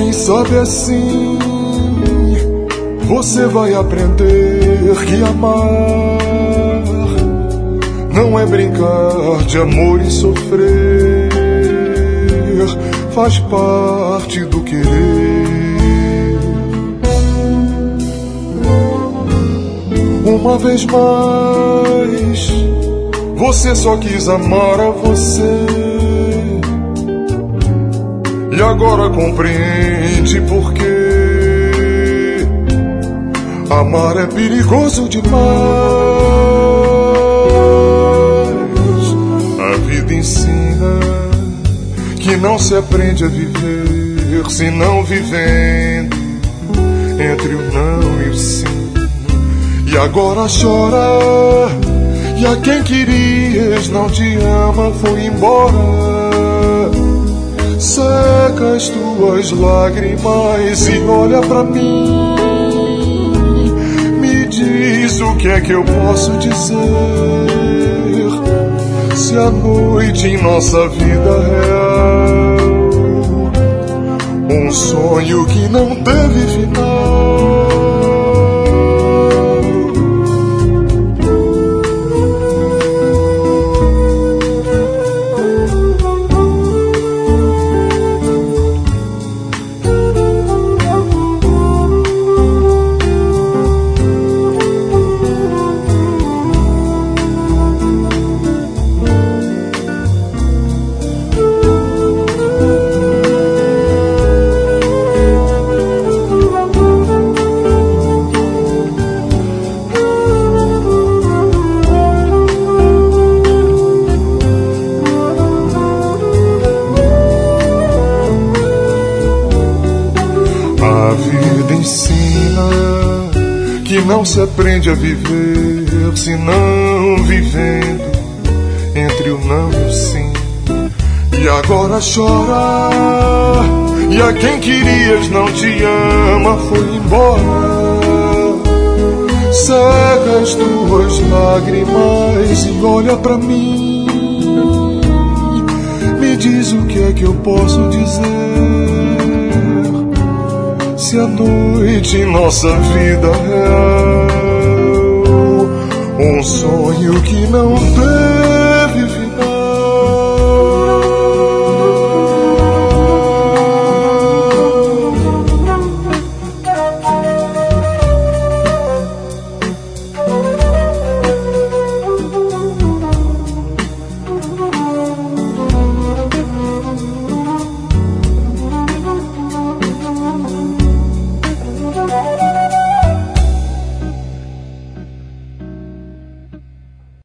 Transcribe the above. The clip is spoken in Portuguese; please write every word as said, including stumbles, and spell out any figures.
Quem sabe assim você vai aprender que amar não é brincar de amor e sofrer, faz parte do querer. Uma vez mais, você só quis amar a você, e agora compreende por quê. Amar é perigoso demais. A vida ensina que não se aprende a viver se não vivendo entre o não e o sim. E agora chora, e a quem querias não te ama, foi embora. Seca as tuas lágrimas e olha pra mim. Me diz o que é que eu posso dizer. Se a noite em nossa vida real, um sonho que não teve final. A vida ensina que não se aprende a viver se não vivendo entre o não e o sim. E agora chora, e a quem querias não te ama, foi embora. Seca as tuas lágrimas e olha pra mim. Me diz o que é que eu posso dizer. Se a noite em nossa vida real, um sonho que não tem